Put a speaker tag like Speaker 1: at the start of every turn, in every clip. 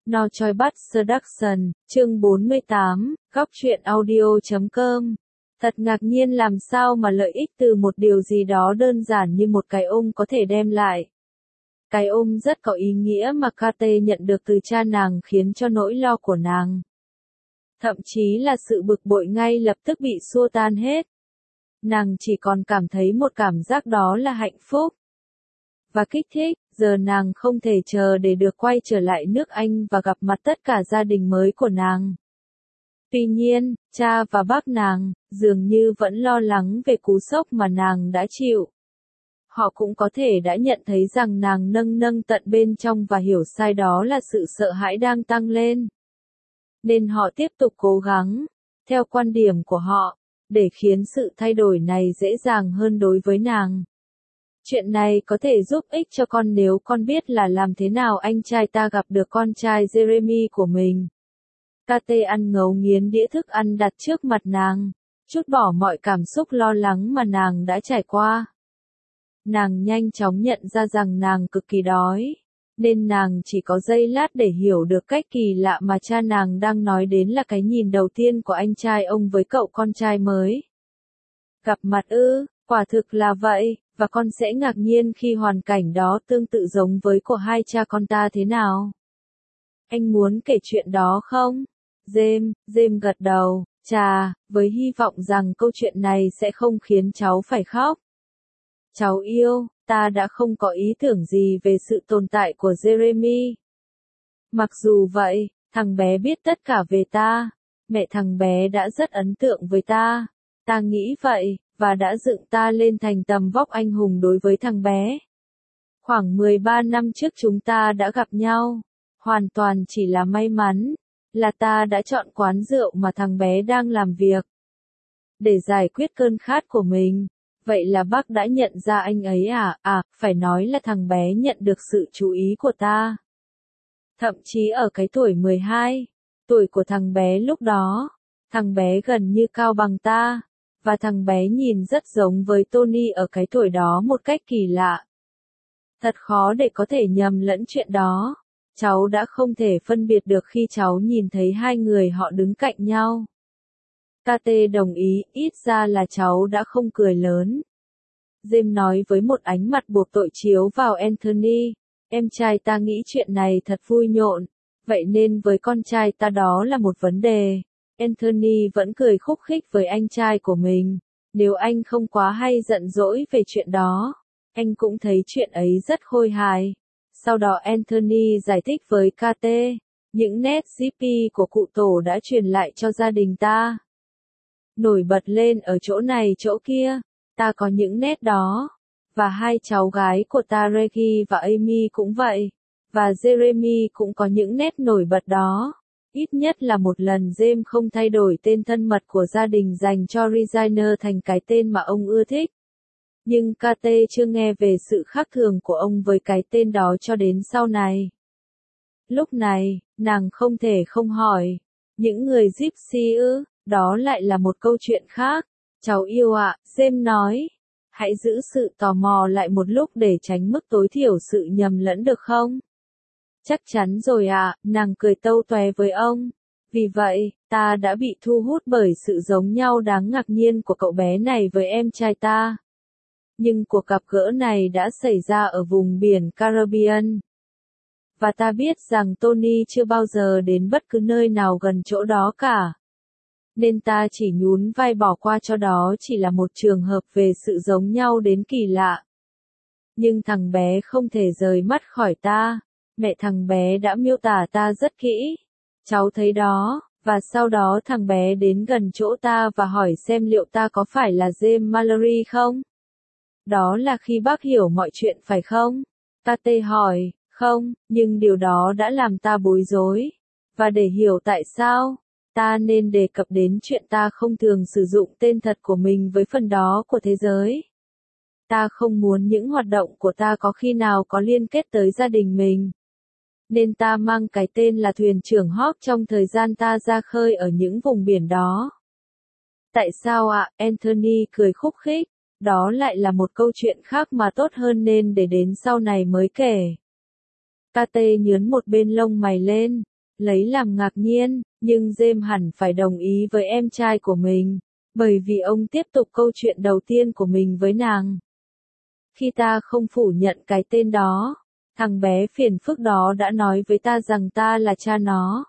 Speaker 1: No Choi Bắt Seduction, chương 48, góc truyện audio.com. Thật ngạc nhiên làm sao mà lợi ích từ một điều gì đó đơn giản như một cái ôm có thể đem lại. Cái ôm rất có ý nghĩa mà Kate nhận được từ cha nàng khiến cho nỗi lo của nàng, thậm chí là sự bực bội ngay lập tức bị xua tan hết. Nàng chỉ còn cảm thấy một cảm giác đó là hạnh phúc và kích thích. Giờ nàng không thể chờ để được quay trở lại nước Anh và gặp mặt tất cả gia đình mới của nàng. Tuy nhiên, cha và bác nàng, dường như vẫn lo lắng về cú sốc mà nàng đã chịu. Họ cũng có thể đã nhận thấy rằng nàng nâng tận bên trong và hiểu sai đó là sự sợ hãi đang tăng lên. Nên họ tiếp tục cố gắng, theo quan điểm của họ, để khiến sự thay đổi này dễ dàng hơn đối với nàng. Chuyện này có thể giúp ích cho con nếu con biết là làm thế nào anh trai ta gặp được con trai Jeremy của mình. Kate ăn ngấu nghiến đĩa thức ăn đặt trước mặt nàng, trút bỏ mọi cảm xúc lo lắng mà nàng đã trải qua. Nàng nhanh chóng nhận ra rằng nàng cực kỳ đói, nên nàng chỉ có giây lát để hiểu được cách kỳ lạ mà cha nàng đang nói đến là cái nhìn đầu tiên của anh trai ông với cậu con trai mới. Gặp mặt ư, quả thực là vậy, và con sẽ ngạc nhiên khi hoàn cảnh đó tương tự giống với của hai cha con ta thế nào. Anh muốn kể chuyện đó không? James gật đầu, chà, với hy vọng rằng câu chuyện này sẽ không khiến cháu phải khóc. Cháu yêu, ta đã không có ý tưởng gì về sự tồn tại của Jeremy. Mặc dù vậy, thằng bé biết tất cả về ta, mẹ thằng bé đã rất ấn tượng với ta. Ta nghĩ vậy, và đã dựng ta lên thành tầm vóc anh hùng đối với thằng bé. Khoảng 13 năm trước chúng ta đã gặp nhau, hoàn toàn chỉ là may mắn, là ta đã chọn quán rượu mà thằng bé đang làm việc. Để giải quyết cơn khát của mình. Vậy là bác đã nhận ra anh ấy à? Phải nói là thằng bé nhận được sự chú ý của ta. Thậm chí ở cái tuổi 12, tuổi của thằng bé lúc đó, thằng bé gần như cao bằng ta, và thằng bé nhìn rất giống với Tony ở cái tuổi đó một cách kỳ lạ. Thật khó để có thể nhầm lẫn chuyện đó. Cháu đã không thể phân biệt được khi cháu nhìn thấy hai người họ đứng cạnh nhau. Kate đồng ý, ít ra là cháu đã không cười lớn. James nói với một ánh mặt buộc tội chiếu vào Anthony. Em trai ta nghĩ chuyện này thật vui nhộn, vậy nên với con trai ta đó là một vấn đề. Anthony vẫn cười khúc khích với anh trai của mình. Nếu anh không quá hay giận dỗi về chuyện đó, anh cũng thấy chuyện ấy rất khôi hài. Sau đó Anthony giải thích với Kate, những nét GP của cụ tổ đã truyền lại cho gia đình ta. Nổi bật lên ở chỗ này chỗ kia, ta có những nét đó. Và hai cháu gái của ta Reggie và Amy cũng vậy. Và Jeremy cũng có những nét nổi bật đó. Ít nhất là một lần James không thay đổi tên thân mật của gia đình dành cho Regina thành cái tên mà ông ưa thích. Nhưng Kate chưa nghe về sự khác thường của ông với cái tên đó cho đến sau này. Lúc này, nàng không thể không hỏi, những người Gypsy ư? Đó lại là một câu chuyện khác. Cháu yêu ạ, James nói. Hãy giữ sự tò mò lại một lúc để tránh mức tối thiểu sự nhầm lẫn được không? Chắc chắn rồi ạ, nàng cười tâu toé với ông. Vì vậy, ta đã bị thu hút bởi sự giống nhau đáng ngạc nhiên của cậu bé này với em trai ta. Nhưng cuộc gặp gỡ này đã xảy ra ở vùng biển Caribbean. Và ta biết rằng Tony chưa bao giờ đến bất cứ nơi nào gần chỗ đó cả. Nên ta chỉ nhún vai bỏ qua cho đó chỉ là một trường hợp về sự giống nhau đến kỳ lạ. Nhưng thằng bé không thể rời mắt khỏi ta. Mẹ thằng bé đã miêu tả ta rất kỹ. Cháu thấy đó, và sau đó thằng bé đến gần chỗ ta và hỏi xem liệu ta có phải là James Mallory không? Đó là khi bác hiểu mọi chuyện phải không? Kate hỏi, không, nhưng điều đó đã làm ta bối rối. Và để hiểu tại sao, ta nên đề cập đến chuyện ta không thường sử dụng tên thật của mình với phần đó của thế giới. Ta không muốn những hoạt động của ta có khi nào có liên kết tới gia đình mình. Nên ta mang cái tên là thuyền trưởng Hawk trong thời gian ta ra khơi ở những vùng biển đó. Tại sao ạ? Anthony cười khúc khích. Đó lại là một câu chuyện khác mà tốt hơn nên để đến sau này mới kể. Kate nhướn một bên lông mày lên. lấy làm ngạc nhiên, nhưng James hẳn phải đồng ý với em trai của mình, bởi vì ông tiếp tục câu chuyện đầu tiên của mình với nàng. Khi ta không phủ nhận cái tên đó, thằng bé phiền phức đó đã nói với ta rằng ta là cha nó.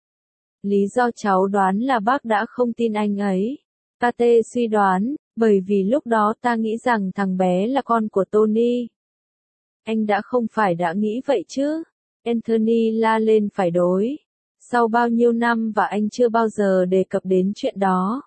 Speaker 1: Lý do cháu đoán là bác đã không tin anh ấy. KT suy đoán, bởi vì lúc đó ta nghĩ rằng thằng bé là con của Tony. Anh đã không phải đã nghĩ vậy chứ? Anthony la lên phải đối. Sau bao nhiêu năm và anh chưa bao giờ đề cập đến chuyện đó.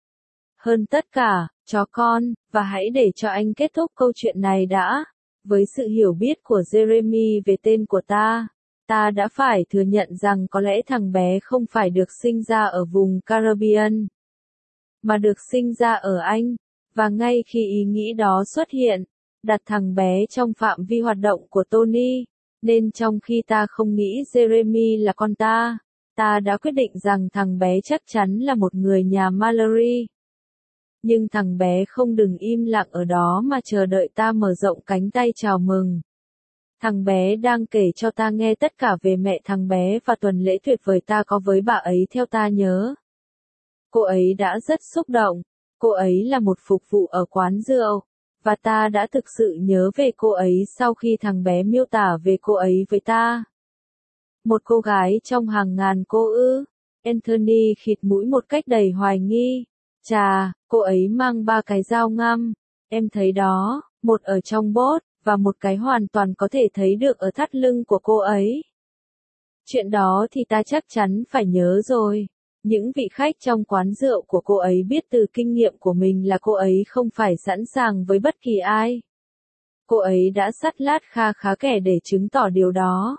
Speaker 1: Hơn tất cả, chó con, và hãy để cho anh kết thúc câu chuyện này đã. Với sự hiểu biết của Jeremy về tên của ta đã phải thừa nhận rằng có lẽ thằng bé không phải được sinh ra ở vùng Caribbean, mà được sinh ra ở Anh, và ngay khi ý nghĩ đó xuất hiện, đặt thằng bé trong phạm vi hoạt động của Tony, nên trong khi ta không nghĩ Jeremy là con ta đã quyết định rằng thằng bé chắc chắn là một người nhà Mallory. Nhưng thằng bé không đừng im lặng ở đó mà chờ đợi ta mở rộng cánh tay chào mừng. Thằng bé đang kể cho ta nghe tất cả về mẹ thằng bé và tuần lễ tuyệt vời ta có với bà ấy theo ta nhớ. Cô ấy đã rất xúc động, cô ấy là một phục vụ ở quán rượu, và ta đã thực sự nhớ về cô ấy sau khi thằng bé miêu tả về cô ấy với ta. Một cô gái trong hàng ngàn cô ư? Anthony khịt mũi một cách đầy hoài nghi. Chà, cô ấy mang 3 cái dao ngăm, em thấy đó, một ở trong bốt, và một cái hoàn toàn có thể thấy được ở thắt lưng của cô ấy. Chuyện đó thì ta chắc chắn phải nhớ rồi. Những vị khách trong quán rượu của cô ấy biết từ kinh nghiệm của mình là cô ấy không phải sẵn sàng với bất kỳ ai. Cô ấy đã sắt lát kha khá kẻ để chứng tỏ điều đó.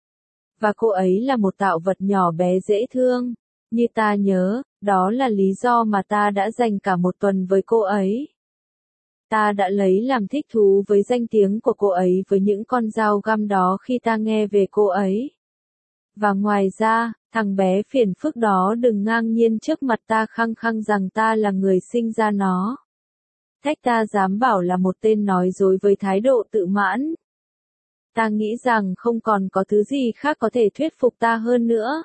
Speaker 1: Và cô ấy là một tạo vật nhỏ bé dễ thương. Như ta nhớ, đó là lý do mà ta đã dành cả một tuần với cô ấy. Ta đã lấy làm thích thú với danh tiếng của cô ấy với những con dao găm đó khi ta nghe về cô ấy. Và ngoài ra, thằng bé phiền phức đó đừng ngang nhiên trước mặt ta khăng khăng rằng ta là người sinh ra nó. Thách ta dám bảo là một tên nói dối với thái độ tự mãn. Ta nghĩ rằng không còn có thứ gì khác có thể thuyết phục ta hơn nữa.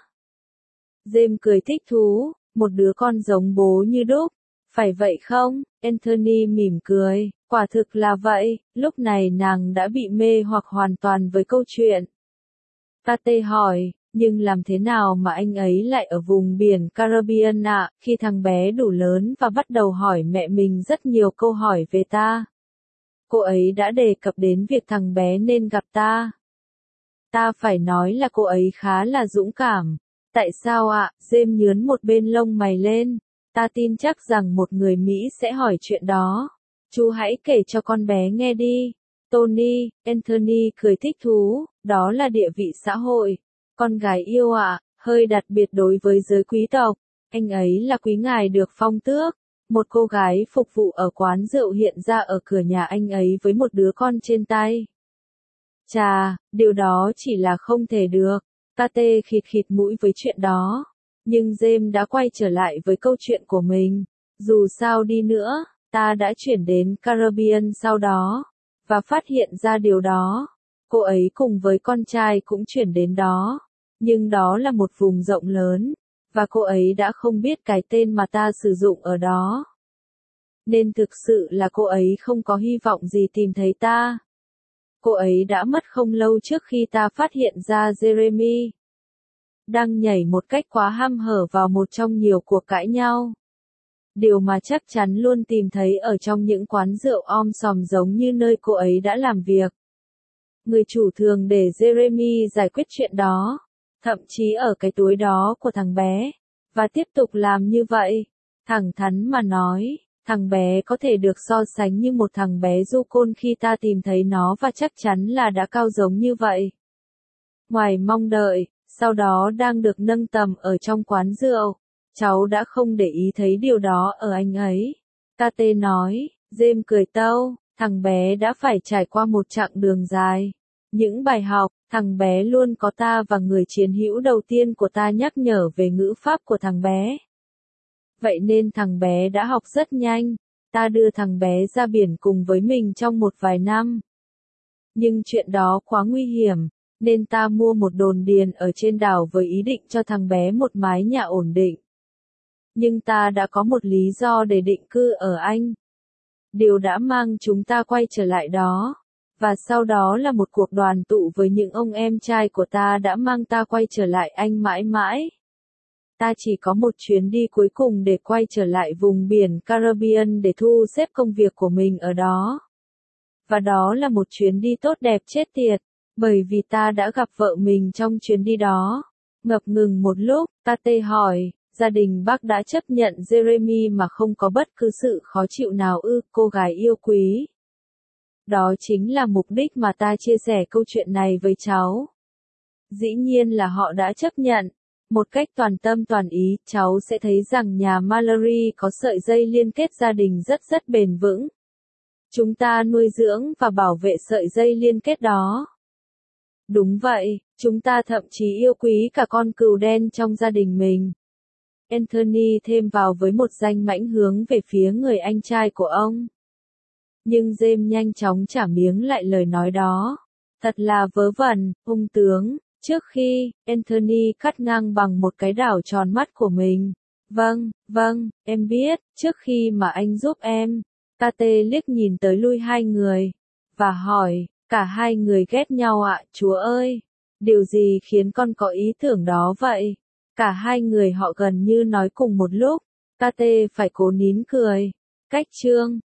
Speaker 1: James cười thích thú, một đứa con giống bố như đúc. Phải vậy không? Anthony mỉm cười, quả thực là vậy, lúc này nàng đã bị mê hoặc hoàn toàn với câu chuyện. Kate hỏi, nhưng làm thế nào mà anh ấy lại ở vùng biển Caribbean ạ? Khi thằng bé đủ lớn và bắt đầu hỏi mẹ mình rất nhiều câu hỏi về ta. Cô ấy đã đề cập đến việc thằng bé nên gặp ta. Ta phải nói là cô ấy khá là dũng cảm. Tại sao ạ? James nhướn một bên lông mày lên. Ta tin chắc rằng một người Mỹ sẽ hỏi chuyện đó. Chú hãy kể cho con bé nghe đi. Tony, Anthony cười thích thú, đó là địa vị xã hội. Con gái yêu ạ, hơi đặc biệt đối với giới quý tộc. Anh ấy là quý ngài được phong tước. Một cô gái phục vụ ở quán rượu hiện ra ở cửa nhà anh ấy với một đứa con trên tay. Chà, điều đó chỉ là không thể được. Kate khịt khịt mũi với chuyện đó. Nhưng James đã quay trở lại với câu chuyện của mình. Dù sao đi nữa, ta đã chuyển đến Caribbean sau đó, và phát hiện ra điều đó. Cô ấy cùng với con trai cũng chuyển đến đó. Nhưng đó là một vùng rộng lớn, và cô ấy đã không biết cái tên mà ta sử dụng ở đó. Nên thực sự là cô ấy không có hy vọng gì tìm thấy ta. Cô ấy đã mất không lâu trước khi ta phát hiện ra Jeremy đang nhảy một cách quá hăm hở vào một trong nhiều cuộc cãi nhau. Điều mà chắc chắn luôn tìm thấy ở trong những quán rượu om sòm giống như nơi cô ấy đã làm việc. Người chủ thường để Jeremy giải quyết chuyện đó, thậm chí ở cái túi đó của thằng bé, và tiếp tục làm như vậy. Thẳng thắn mà nói, thằng bé có thể được so sánh như một thằng bé du côn khi ta tìm thấy nó và chắc chắn là đã cao giống như vậy. Ngoài mong đợi, sau đó đang được nâng tầm ở trong quán rượu. Cháu đã không để ý thấy điều đó ở anh ấy. Kate nói, James cười tâu, thằng bé đã phải trải qua một chặng đường dài. Những bài học, thằng bé luôn có ta và người chiến hữu đầu tiên của ta nhắc nhở về ngữ pháp của thằng bé. Vậy nên thằng bé đã học rất nhanh. Ta đưa thằng bé ra biển cùng với mình trong một vài năm. Nhưng chuyện đó quá nguy hiểm. nên ta mua một đồn điền ở trên đảo với ý định cho thằng bé một mái nhà ổn định. Nhưng ta đã có một lý do để định cư ở Anh. Điều đã mang chúng ta quay trở lại đó. Và sau đó là một cuộc đoàn tụ với những ông em trai của ta đã mang ta quay trở lại Anh mãi mãi. Ta chỉ có một chuyến đi cuối cùng để quay trở lại vùng biển Caribbean để thu xếp công việc của mình ở đó. Và đó là một chuyến đi tốt đẹp chết tiệt, bởi vì ta đã gặp vợ mình trong chuyến đi đó. Ngập ngừng một lúc, Tate hỏi, gia đình bác đã chấp nhận Jeremy mà không có bất cứ sự khó chịu nào ư, cô gái yêu quý. Đó chính là mục đích mà ta chia sẻ câu chuyện này với cháu. Dĩ nhiên là họ đã chấp nhận. Một cách toàn tâm toàn ý, cháu sẽ thấy rằng nhà Mallory có sợi dây liên kết gia đình rất bền vững. Chúng ta nuôi dưỡng và bảo vệ sợi dây liên kết đó. Đúng vậy, chúng ta thậm chí yêu quý cả con cừu đen trong gia đình mình. Anthony thêm vào với một danh mãnh hướng về phía người anh trai của ông. Nhưng James nhanh chóng trả miếng lại lời nói đó. Thật là vớ vẩn, ông tướng. Trước khi, Anthony cắt ngang bằng một cái đảo tròn mắt của mình. Vâng, em biết, trước khi mà anh giúp em. Kate liếc nhìn tới lui hai người. Và hỏi, cả hai người ghét nhau ạ, chúa ơi. Điều gì khiến con có ý tưởng đó vậy? Cả hai người họ gần như nói cùng một lúc. Kate phải cố nín cười. Cách chương